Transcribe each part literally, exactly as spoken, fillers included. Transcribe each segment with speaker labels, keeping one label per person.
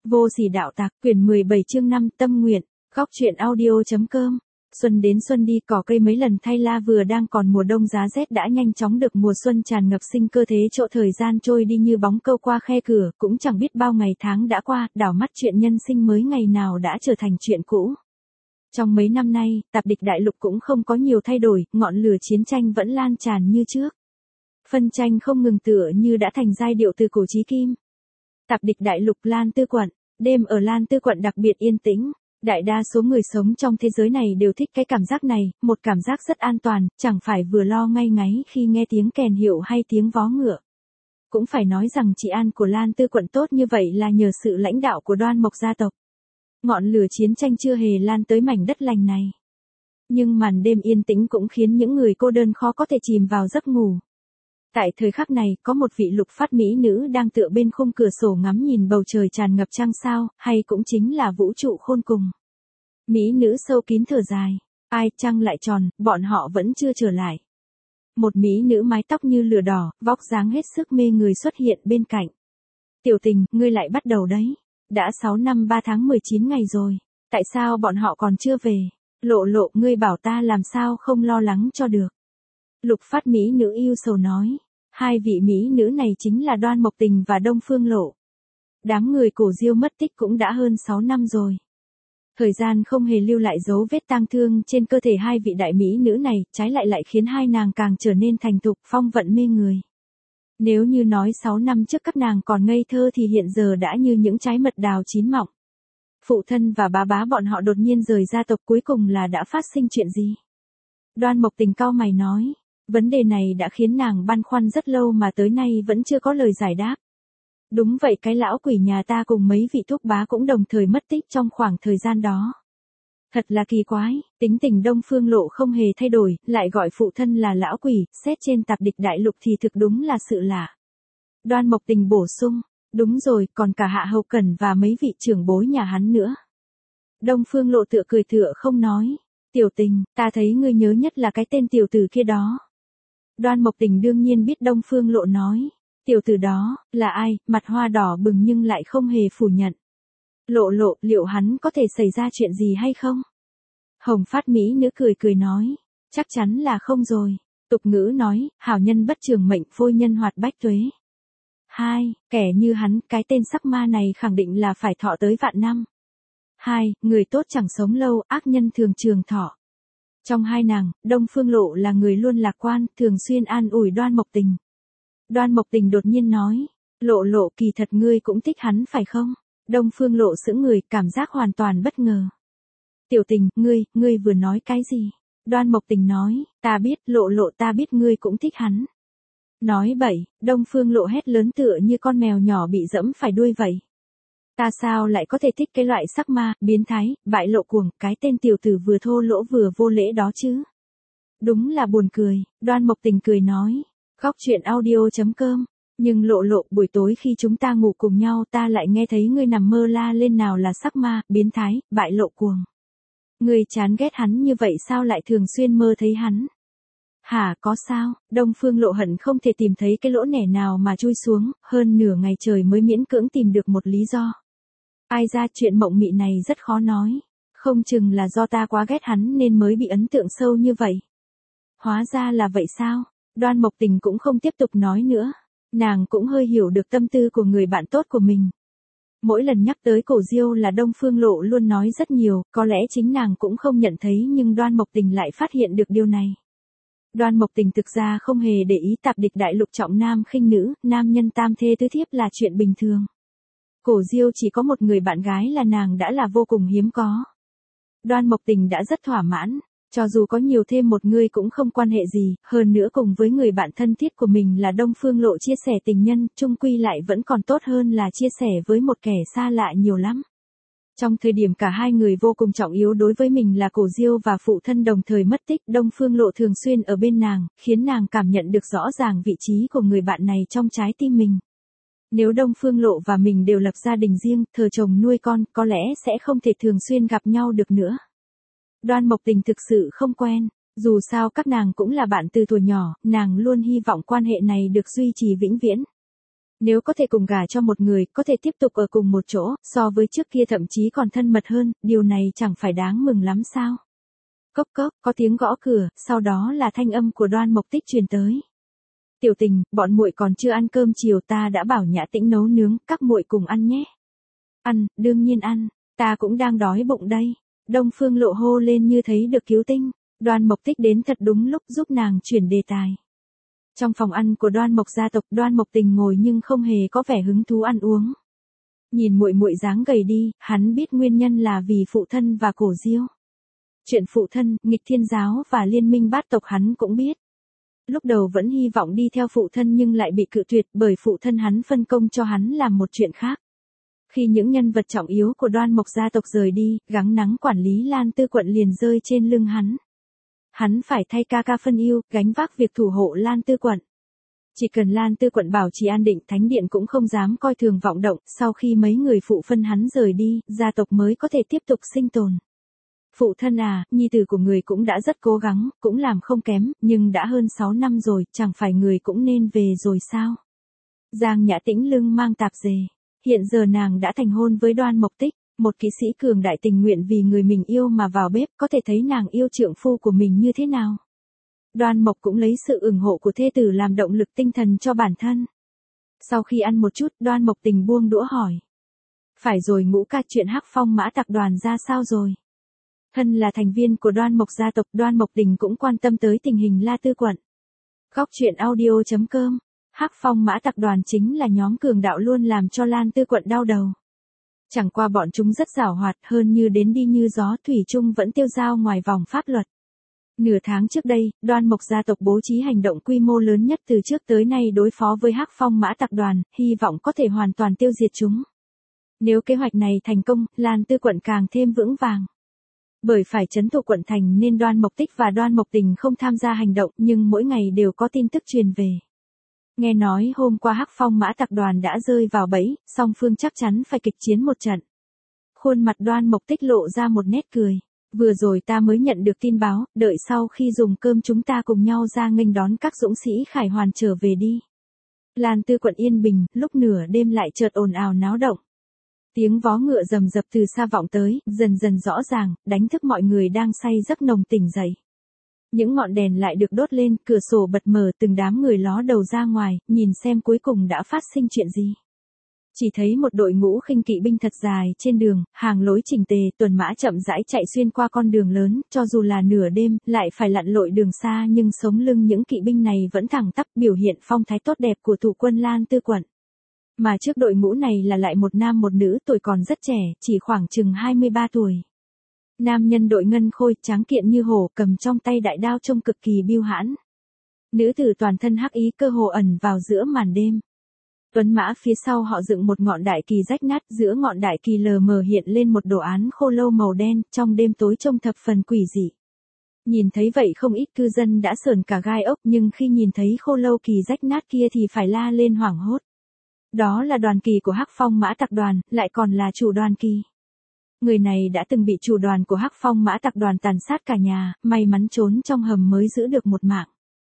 Speaker 1: Vô sỉ đạo tặc, quyển mười bảy chương năm tâm nguyện, góc truyện audio.com. Xuân đến xuân đi, cỏ cây mấy lần thay la, vừa đang còn mùa đông giá rét đã nhanh chóng được mùa xuân tràn ngập sinh cơ, thế chỗ thời gian trôi đi như bóng câu qua khe cửa, cũng chẳng biết bao ngày tháng đã qua, đảo mắt chuyện nhân sinh mới ngày nào đã trở thành chuyện cũ. Trong mấy năm nay, tạp địch đại lục cũng không có nhiều thay đổi, ngọn lửa chiến tranh vẫn lan tràn như trước. Phân tranh không ngừng tựa như đã thành giai điệu từ cổ chí kim. Tạp địch đại lục Lan Tư quận, đêm ở Lan Tư quận đặc biệt yên tĩnh. Đại đa số người sống trong thế giới này đều thích cái cảm giác này, một cảm giác rất an toàn, chẳng phải vừa lo ngay ngáy khi nghe tiếng kèn hiệu hay tiếng vó ngựa. Cũng phải nói rằng trị an của Lan Tư quận tốt như vậy là nhờ sự lãnh đạo của Đoan Mộc gia tộc. Ngọn lửa chiến tranh chưa hề lan tới mảnh đất lành này. Nhưng màn đêm yên tĩnh cũng khiến những người cô đơn khó có thể chìm vào giấc ngủ. Tại thời khắc này, có một vị lục phát mỹ nữ đang tựa bên khung cửa sổ ngắm nhìn bầu trời tràn ngập trăng sao, hay cũng chính là vũ trụ khôn cùng. Mỹ nữ sâu kín thở dài. Ai, trăng lại tròn, bọn họ vẫn chưa trở lại. Một mỹ nữ mái tóc như lửa đỏ, vóc dáng hết sức mê người xuất hiện bên cạnh. Tiểu tình, ngươi lại bắt đầu đấy. Đã sáu năm ba tháng mười chín ngày rồi. Tại sao bọn họ còn chưa về? Lộ lộ, ngươi bảo ta làm sao không lo lắng cho được. Lục phát mỹ nữ yêu sầu nói. Hai vị mỹ nữ này chính là Đoan Mộc Tình và Đông Phương Lộ. Đám người Cổ Diêu mất tích cũng đã hơn sáu năm rồi. Thời gian không hề lưu lại dấu vết tang thương trên cơ thể hai vị đại mỹ nữ này, trái lại lại khiến hai nàng càng trở nên thành thục, phong vận mê người. Nếu như nói sáu năm trước các nàng còn ngây thơ thì hiện giờ đã như những trái mật đào chín mọng. Phụ thân và bá bá bọn họ đột nhiên rời gia tộc, cuối cùng là đã phát sinh chuyện gì? Đoan Mộc Tình cau mày nói. Vấn đề này đã khiến nàng băn khoăn rất lâu mà tới nay vẫn chưa có lời giải đáp. Đúng vậy, cái lão quỷ nhà ta cùng mấy vị thúc bá cũng đồng thời mất tích trong khoảng thời gian đó. Thật là kỳ quái, tính tình Đông Phương Lộ không hề thay đổi, lại gọi phụ thân là lão quỷ, xét trên tạp địch đại lục thì thực đúng là sự lạ. Đoan Mộc Tình bổ sung, đúng rồi, còn cả Hạ Hầu Cẩn và mấy vị trưởng bối nhà hắn nữa. Đông Phương Lộ tựa cười tựa không nói, tiểu tình, ta thấy ngươi nhớ nhất là cái tên tiểu tử kia đó. Đoan Mộc Tình đương nhiên biết Đông Phương Lộ nói. Tiểu tử đó, là ai, mặt hoa đỏ bừng nhưng lại không hề phủ nhận. Lộ lộ, liệu hắn có thể xảy ra chuyện gì hay không? Hồng phát mỹ nữ cười cười nói. Chắc chắn là không rồi. Tục ngữ nói, hảo nhân bất trường mệnh, phôi nhân hoạt bách tuế. Hai, kẻ như hắn, cái tên sắc ma này khẳng định là phải thọ tới vạn năm. Hai, người tốt chẳng sống lâu, ác nhân thường trường thọ. Trong hai nàng, Đông Phương Lộ là người luôn lạc quan, thường xuyên an ủi Đoan Mộc Tình. Đoan Mộc Tình đột nhiên nói, Lộ lộ, kỳ thật ngươi cũng thích hắn phải không? Đông Phương Lộ sững người, cảm giác hoàn toàn bất ngờ. Tiểu tình, ngươi, ngươi vừa nói cái gì? Đoan Mộc Tình nói, ta biết, Lộ lộ, ta biết ngươi cũng thích hắn. Nói bậy, Đông Phương Lộ hét lớn tựa như con mèo nhỏ bị dẫm phải đuôi vậy. Ta sao lại có thể thích cái loại sắc ma, biến thái, bại lộ cuồng, cái tên tiểu tử vừa thô lỗ vừa vô lễ đó chứ. Đúng là buồn cười, Đoan Mộc Tình cười nói. Góc truyện audio.com. Nhưng lộ lộ, buổi tối khi chúng ta ngủ cùng nhau ta lại nghe thấy ngươi nằm mơ la lên nào là sắc ma, biến thái, bại lộ cuồng. Ngươi chán ghét hắn như vậy sao lại thường xuyên mơ thấy hắn? Hả, có sao? Đông Phương Lộ hận không thể tìm thấy cái lỗ nẻ nào mà chui xuống, hơn nửa ngày trời mới miễn cưỡng tìm được một lý do. Ai ra, chuyện mộng mị này rất khó nói. Không chừng là do ta quá ghét hắn nên mới bị ấn tượng sâu như vậy. Hóa ra là vậy sao? Đoan Mộc Tình cũng không tiếp tục nói nữa. Nàng cũng hơi hiểu được tâm tư của người bạn tốt của mình. Mỗi lần nhắc tới Cổ Diêu là Đông Phương Lộ luôn nói rất nhiều, có lẽ chính nàng cũng không nhận thấy nhưng Đoan Mộc Tình lại phát hiện được điều này. Đoan Mộc Tình thực ra không hề để ý tạp địch đại lục trọng nam khinh nữ, nam nhân tam thê tứ thiếp là chuyện bình thường. Cổ Diêu chỉ có một người bạn gái là nàng đã là vô cùng hiếm có. Đoan Mộc Tình đã rất thỏa mãn. Cho dù có nhiều thêm một người cũng không quan hệ gì, hơn nữa cùng với người bạn thân thiết của mình là Đông Phương Lộ chia sẻ tình nhân, chung quy lại vẫn còn tốt hơn là chia sẻ với một kẻ xa lạ nhiều lắm. Trong thời điểm cả hai người vô cùng trọng yếu đối với mình là Cổ Diêu và phụ thân đồng thời mất tích, Đông Phương Lộ thường xuyên ở bên nàng, khiến nàng cảm nhận được rõ ràng vị trí của người bạn này trong trái tim mình. Nếu Đông Phương Lộ và mình đều lập gia đình riêng, thờ chồng nuôi con, có lẽ sẽ không thể thường xuyên gặp nhau được nữa. Đoan Mộc Tình thực sự không quen, dù sao các nàng cũng là bạn từ thuở nhỏ, nàng luôn hy vọng quan hệ này được duy trì vĩnh viễn. Nếu có thể cùng gả cho một người, có thể tiếp tục ở cùng một chỗ, so với trước kia thậm chí còn thân mật hơn, điều này chẳng phải đáng mừng lắm sao? Cốc cốc, có tiếng gõ cửa, sau đó là thanh âm của Đoan Mộc Tích truyền tới. Tiểu Tình, bọn muội còn chưa ăn cơm chiều, ta đã bảo Nhã Tĩnh nấu nướng, các muội cùng ăn nhé. Ăn, đương nhiên ăn, ta cũng đang đói bụng đây. Đông Phương Lộ hô lên như thấy được cứu tinh. Đoan Mộc Tích đến thật đúng lúc, giúp nàng chuyển đề tài. Trong phòng ăn của Đoan Mộc gia tộc, Đoan Mộc Tình ngồi nhưng không hề có vẻ hứng thú ăn uống. Nhìn muội muội dáng gầy đi, hắn biết nguyên nhân là vì phụ thân và Cổ Diêu. Chuyện phụ thân, nghịch thiên giáo và liên minh bát tộc hắn cũng biết. Lúc đầu vẫn hy vọng đi theo phụ thân nhưng lại bị cự tuyệt bởi phụ thân hắn phân công cho hắn làm một chuyện khác. Khi những nhân vật trọng yếu của Đoan Mộc gia tộc rời đi, gắng nắng quản lý Lan Tư quận liền rơi trên lưng hắn. Hắn phải thay ca ca phân ưu, gánh vác việc thủ hộ Lan Tư quận. Chỉ cần Lan Tư quận bảo trì an định, thánh điện cũng không dám coi thường vọng động, sau khi mấy người phụ phân hắn rời đi, gia tộc mới có thể tiếp tục sinh tồn. Phụ thân à, nhi tử của người cũng đã rất cố gắng, cũng làm không kém, nhưng đã hơn sáu năm rồi, chẳng phải người cũng nên về rồi sao? Giang Nhã Tĩnh lưng mang tạp dề. Hiện giờ nàng đã thành hôn với Đoan Mộc Tích, một kỵ sĩ cường đại tình nguyện vì người mình yêu mà vào bếp, có thể thấy nàng yêu trượng phu của mình như thế nào. Đoan Mộc cũng lấy sự ủng hộ của thê tử làm động lực tinh thần cho bản thân. Sau khi ăn một chút, Đoan Mộc Tình buông đũa hỏi. Phải rồi Ngũ ca, chuyện Hắc Phong Mã Tặc Đoàn ra sao rồi? Thân là thành viên của Đoan Mộc gia tộc, Đoan Mộc Tình cũng quan tâm tới tình hình La Tư quận. Góc truyện audio chấm com. Hắc Phong Mã Tặc Đoàn chính là nhóm cường đạo luôn làm cho Lan Tư quận đau đầu. Chẳng qua bọn chúng rất giảo hoạt, hơn như đến đi như gió, thủy chung vẫn tiêu dao ngoài vòng pháp luật. Nửa tháng trước đây, Đoan Mộc gia tộc bố trí hành động quy mô lớn nhất từ trước tới nay đối phó với Hắc Phong Mã Tặc Đoàn, hy vọng có thể hoàn toàn tiêu diệt chúng. Nếu kế hoạch này thành công, Lan Tư quận càng thêm vững vàng. Bởi phải trấn thủ quận thành nên Đoan Mộc Tích và Đoan Mộc Tình không tham gia hành động, nhưng mỗi ngày đều có tin tức truyền về. Nghe nói hôm qua Hắc Phong Mã Tặc Đoàn đã rơi vào bẫy, song phương chắc chắn phải kịch chiến một trận. Khuôn mặt Đoan Mộc Tích lộ ra một nét cười. Vừa rồi ta mới nhận được tin báo, đợi sau khi dùng cơm chúng ta cùng nhau ra nghênh đón các dũng sĩ khải hoàn trở về đi. Lan Tư quận yên bình, lúc nửa đêm lại chợt ồn ào náo động. Tiếng vó ngựa rầm rập từ xa vọng tới, dần dần rõ ràng, đánh thức mọi người đang say giấc nồng tỉnh dậy. Những ngọn đèn lại được đốt lên, cửa sổ bật mở, từng đám người ló đầu ra ngoài, nhìn xem cuối cùng đã phát sinh chuyện gì. Chỉ thấy một đội ngũ khinh kỵ binh thật dài trên đường, hàng lối chỉnh tề, tuần mã chậm rãi chạy xuyên qua con đường lớn, cho dù là nửa đêm, lại phải lặn lội đường xa nhưng sống lưng những kỵ binh này vẫn thẳng tắp, biểu hiện phong thái tốt đẹp của thủ quân Lan Tư quận. Mà trước đội ngũ này là lại một nam một nữ, tuổi còn rất trẻ, chỉ khoảng chừng hai mươi ba tuổi. Nam nhân đội ngân khôi, tráng kiện như hổ, cầm trong tay đại đao trông cực kỳ biêu hãn. Nữ tử toàn thân hắc ý, cơ hồ ẩn vào giữa màn đêm. Tuấn mã phía sau họ dựng một ngọn đại kỳ rách nát, giữa ngọn đại kỳ lờ mờ hiện lên một đồ án khô lâu màu đen, trong đêm tối trông thập phần quỷ dị. Nhìn thấy vậy không ít cư dân đã sởn cả gai ốc, nhưng khi nhìn thấy khô lâu kỳ rách nát kia thì phải la lên hoảng hốt. Đó là đoàn kỳ của Hắc Phong Mã Tặc Đoàn, lại còn là chủ đoàn kỳ. Người này đã từng bị chủ đoàn của Hắc Phong Mã Tặc Đoàn tàn sát cả nhà, may mắn trốn trong hầm mới giữ được một mạng.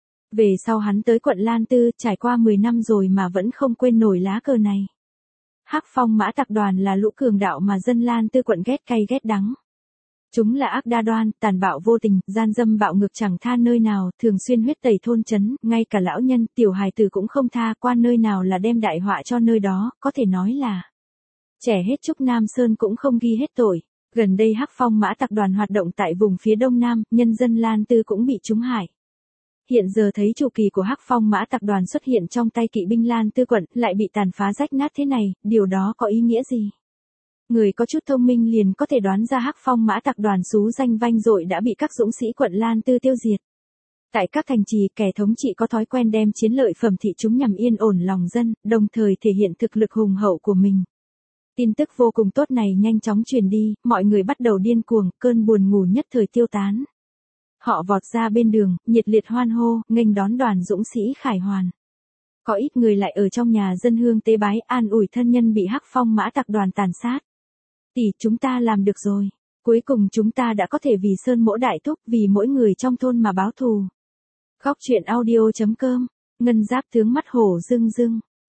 Speaker 1: Về sau hắn tới quận Lan Tư, trải qua mười năm rồi mà vẫn không quên nổi lá cờ này. Hắc Phong Mã Tặc Đoàn là lũ cường đạo mà dân Lan Tư quận ghét cay ghét đắng. Chúng là ác đa đoan, tàn bạo vô tình, gian dâm bạo ngược chẳng tha nơi nào, thường xuyên huyết tẩy thôn trấn, ngay cả lão nhân, tiểu hài tử cũng không tha, qua nơi nào là đem đại họa cho nơi đó, có thể nói là trẻ hết Trúc Nam Sơn cũng không ghi hết tội. Gần đây Hắc Phong Mã Tặc Đoàn hoạt động tại vùng phía đông nam, nhân dân Lan Tư cũng bị trúng hại. Hiện giờ thấy chủ kỳ của Hắc Phong Mã Tặc Đoàn xuất hiện trong tay kỵ binh Lan Tư quận, lại bị tàn phá rách nát thế này, điều đó có ý nghĩa gì? Người có chút thông minh liền có thể đoán ra Hắc Phong Mã Tặc Đoàn xú danh vang dội đã bị các dũng sĩ quận Lan Tư tiêu diệt. Tại các thành trì, kẻ thống trị có thói quen đem chiến lợi phẩm thị chúng nhằm yên ổn lòng dân, đồng thời thể hiện thực lực hùng hậu của mình. Tin tức vô cùng tốt này nhanh chóng truyền đi, mọi người bắt đầu điên cuồng, cơn buồn ngủ nhất thời tiêu tán. Họ vọt ra bên đường, nhiệt liệt hoan hô, nghênh đón đoàn dũng sĩ khải hoàn. Có ít người lại ở trong nhà dân hương tế bái, an ủi thân nhân bị Hắc Phong Mã Tặc Đoàn tàn sát. Tỷ, chúng ta làm được rồi. Cuối cùng chúng ta đã có thể vì Sơn Mỗ đại thúc, vì mỗi người trong thôn mà báo thù. Góc truyện audio chấm com. Ngân Giáp tướng mắt hổ rưng rưng.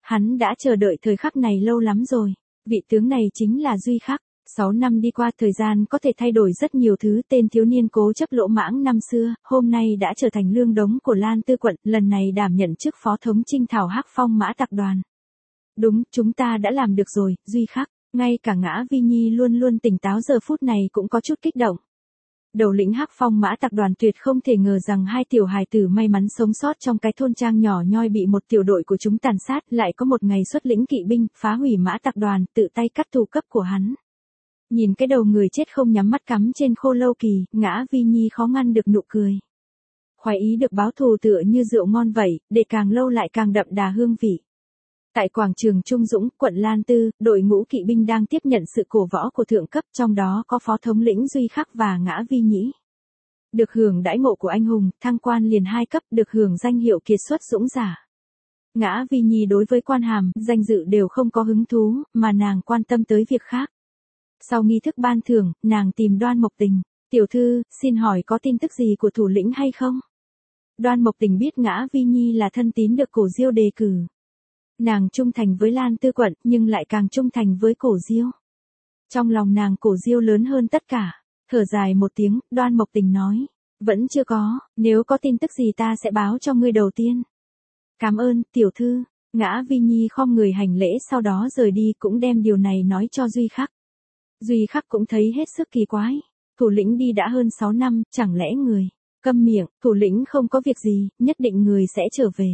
Speaker 1: Hắn đã chờ đợi thời khắc này lâu lắm rồi. Vị tướng này chính là Duy Khắc. Sáu năm đi qua, thời gian có thể thay đổi rất nhiều thứ. Tên thiếu niên cố chấp lỗ mãng năm xưa, hôm nay đã trở thành lương đống của Lan Tư quận, lần này đảm nhận chức phó thống chinh thảo Hắc Phong Mã Tặc đoàn. Đúng, chúng ta đã làm được rồi, Duy Khắc. Ngay cả Ngã Vi Nhi luôn luôn tỉnh táo giờ phút này cũng có chút kích động. Đầu lĩnh Hắc Phong Mã Tặc đoàn tuyệt không thể ngờ rằng hai tiểu hài tử may mắn sống sót trong cái thôn trang nhỏ nhoi bị một tiểu đội của chúng tàn sát, lại có một ngày xuất lĩnh kỵ binh, phá hủy Mã Tặc đoàn, tự tay cắt thủ cấp của hắn. Nhìn cái đầu người chết không nhắm mắt cắm trên khô lâu kỳ, Ngã Vi Nhi khó ngăn được nụ cười. Khoái ý được báo thù tựa như rượu ngon vậy, để càng lâu lại càng đậm đà hương vị. Tại quảng trường Trung Dũng, quận Lan Tư, đội ngũ kỵ binh đang tiếp nhận sự cổ võ của thượng cấp, trong đó có phó thống lĩnh Duy Khắc và Ngã Vi Nhĩ. Được hưởng đãi ngộ của anh hùng, thăng quan liền hai cấp, được hưởng danh hiệu kiệt xuất dũng giả. Ngã Vi Nhi đối với quan hàm, danh dự đều không có hứng thú, mà nàng quan tâm tới việc khác. Sau nghi thức ban thưởng, nàng tìm Đoan Mộc Tình. Tiểu thư, xin hỏi có tin tức gì của thủ lĩnh hay không? Đoan Mộc Tình biết Ngã Vi Nhi là thân tín được Cổ Diêu đề cử. Nàng trung thành với Lan Tư quận, nhưng lại càng trung thành với Cổ Diêu. Trong lòng nàng Cổ Diêu lớn hơn tất cả. Thở dài một tiếng, Đoan Mộc Tình nói. Vẫn chưa có, nếu có tin tức gì ta sẽ báo cho ngươi đầu tiên. Cảm ơn, tiểu thư. Ngã Vi Nhi khom người hành lễ sau đó rời đi, cũng đem điều này nói cho Duy Khắc. Duy Khắc cũng thấy hết sức kỳ quái. Thủ lĩnh đi đã hơn sáu năm, chẳng lẽ người. Câm miệng, thủ lĩnh không có việc gì, nhất định người sẽ trở về.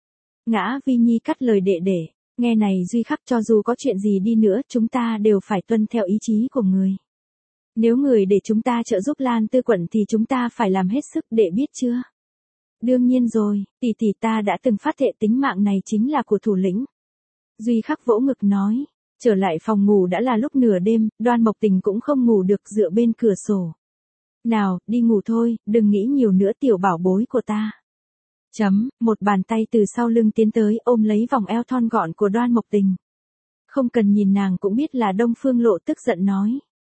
Speaker 1: Ngã Vi Nhi cắt lời đệ đệ. Nghe này Duy Khắc, cho dù có chuyện gì đi nữa, chúng ta đều phải tuân theo ý chí của người. Nếu người để chúng ta trợ giúp Lan Tư quận thì chúng ta phải làm hết sức, đệ biết chưa? Đương nhiên rồi, tỷ tỷ ta đã từng phát thệ tính mạng này chính là của thủ lĩnh. Duy Khắc vỗ ngực nói. Trở lại phòng ngủ đã là lúc nửa đêm, Đoan Mộc Tình cũng không ngủ được, dựa bên cửa sổ. Nào, đi ngủ thôi, đừng nghĩ nhiều nữa tiểu bảo bối của ta. Chấm, một bàn tay từ sau lưng tiến tới ôm lấy vòng eo thon gọn của Đoan Mộc Tình. Không cần nhìn nàng cũng biết là Đông Phương Lộ tức giận nói.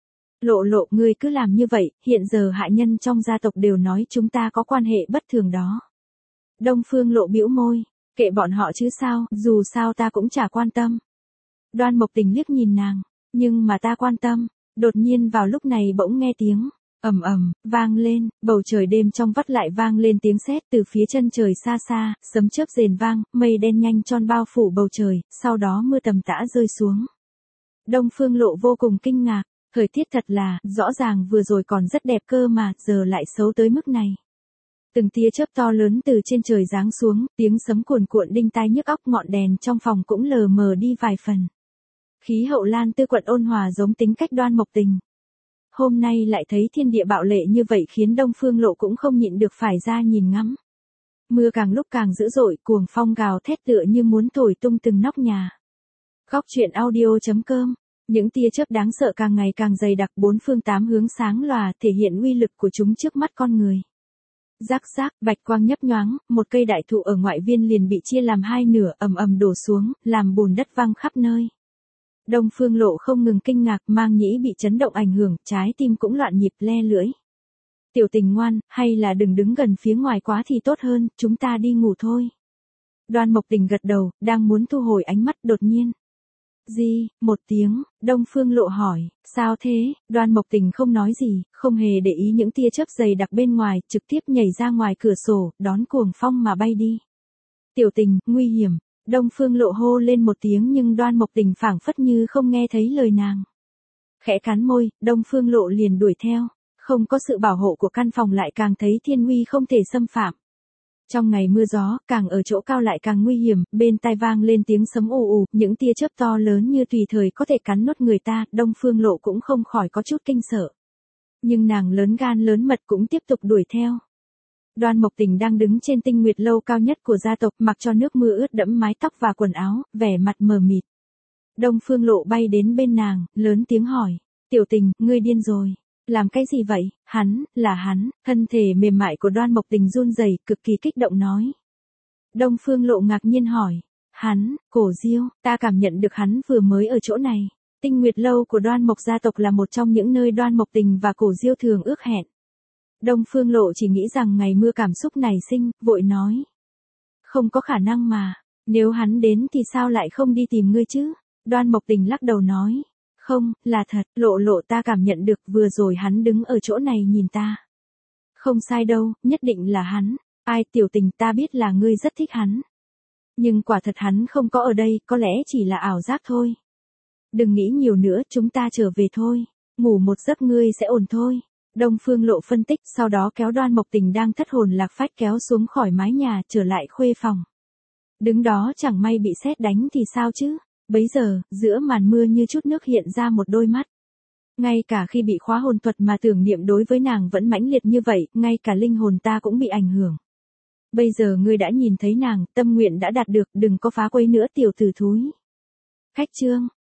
Speaker 1: Lộ lộ, ngươi cứ làm như vậy, hiện giờ hạ nhân trong gia tộc đều nói chúng ta có quan hệ bất thường đó. Đông Phương Lộ bĩu môi, kệ bọn họ chứ sao, dù sao ta cũng chả quan tâm. Đoan Mộc Tình liếc nhìn nàng, nhưng mà ta quan tâm. Đột nhiên vào lúc này bỗng nghe tiếng ầm ầm vang lên, bầu trời đêm trong vắt lại vang lên tiếng sét, từ phía chân trời xa xa, sấm chớp rền vang, mây đen nhanh chóng bao phủ bầu trời, sau đó mưa tầm tã rơi xuống. Đông Phương Lộ vô cùng kinh ngạc, thời tiết thật là, rõ ràng vừa rồi còn rất đẹp cơ mà, giờ lại xấu tới mức này. Từng tia chớp to lớn từ trên trời giáng xuống, tiếng sấm cuồn cuộn đinh tai nhức óc, ngọn đèn trong phòng cũng lờ mờ đi vài phần. Khí hậu Lan Tư quận ôn hòa giống tính cách Đoan Mộc Tình. Hôm nay lại thấy thiên địa bạo lệ như vậy khiến Đông Phương Lộ cũng không nhịn được phải ra nhìn ngắm. Mưa càng lúc càng dữ dội, cuồng phong gào thét tựa như muốn thổi tung từng nóc nhà. Góc truyện audio chấm com. Những tia chớp đáng sợ càng ngày càng dày đặc, bốn phương tám hướng sáng lòa, thể hiện uy lực của chúng trước mắt con người. Rắc rắc, bạch quang nhấp nhoáng, một cây đại thụ ở ngoại viên liền bị chia làm hai nửa, ầm ầm đổ xuống, làm bùn đất văng khắp nơi. Đông Phương Lộ không ngừng kinh ngạc, mang nhĩ bị chấn động ảnh hưởng, trái tim cũng loạn nhịp, le lưỡi. Tiểu Tình ngoan, hay là đừng đứng gần phía ngoài quá thì tốt hơn, chúng ta đi ngủ thôi. Đoan Mộc Tình gật đầu, đang muốn thu hồi ánh mắt, đột nhiên. Gì, một tiếng, Đông Phương Lộ hỏi, sao thế? Đoan Mộc Tình không nói gì, không hề để ý những tia chớp dày đặc bên ngoài, trực tiếp nhảy ra ngoài cửa sổ, đón cuồng phong mà bay đi. Tiểu Tình, nguy hiểm. Đông Phương Lộ hô lên một tiếng nhưng Đoan Mộc Tình phảng phất như không nghe thấy lời nàng. Khẽ cắn môi, Đông Phương Lộ liền đuổi theo. Không có sự bảo hộ của căn phòng lại càng thấy thiên uy không thể xâm phạm. Trong ngày mưa gió, càng ở chỗ cao lại càng nguy hiểm, bên tai vang lên tiếng sấm ù ù, những tia chớp to lớn như tùy thời có thể cắn nuốt người ta, Đông Phương Lộ cũng không khỏi có chút kinh sợ. Nhưng nàng lớn gan lớn mật cũng tiếp tục đuổi theo. Đoan Mộc Tình đang đứng trên tinh nguyệt lâu cao nhất của gia tộc, mặc cho nước mưa ướt đẫm mái tóc và quần áo, vẻ mặt mờ mịt. Đông Phương Lộ bay đến bên nàng, lớn tiếng hỏi, Tiểu Tình, ngươi điên rồi. Làm cái gì vậy? Hắn, là hắn, thân thể mềm mại của Đoan Mộc Tình run rẩy, cực kỳ kích động nói. Đông Phương Lộ ngạc nhiên hỏi, hắn, Cổ Diêu, ta cảm nhận được hắn vừa mới ở chỗ này. Tinh nguyệt lâu của Đoan Mộc gia tộc là một trong những nơi Đoan Mộc Tình và Cổ Diêu thường ước hẹn. Đông Phương Lộ chỉ nghĩ rằng ngày mưa cảm xúc nảy sinh, vội nói. Không có khả năng mà. Nếu hắn đến thì sao lại không đi tìm ngươi chứ? Đoan Mộc Tình lắc đầu nói. Không, là thật, Lộ Lộ ta cảm nhận được vừa rồi hắn đứng ở chỗ này nhìn ta. Không sai đâu, nhất định là hắn. Ai Tiểu Tình, ta biết là ngươi rất thích hắn. Nhưng quả thật hắn không có ở đây, có lẽ chỉ là ảo giác thôi. Đừng nghĩ nhiều nữa, chúng ta trở về thôi. Ngủ một giấc ngươi sẽ ổn thôi. Đông Phương Lộ phân tích, sau đó kéo Đoan Mộc Tình đang thất hồn lạc phách kéo xuống khỏi mái nhà, trở lại khuê phòng. Đứng đó chẳng may bị sét đánh thì sao chứ? Bấy giờ, giữa màn mưa như chút nước hiện ra một đôi mắt. Ngay cả khi bị khóa hồn thuật mà tưởng niệm đối với nàng vẫn mãnh liệt như vậy, ngay cả linh hồn ta cũng bị ảnh hưởng. Bây giờ ngươi đã nhìn thấy nàng, tâm nguyện đã đạt được, đừng có phá quấy nữa tiểu tử thúi. Khách trương,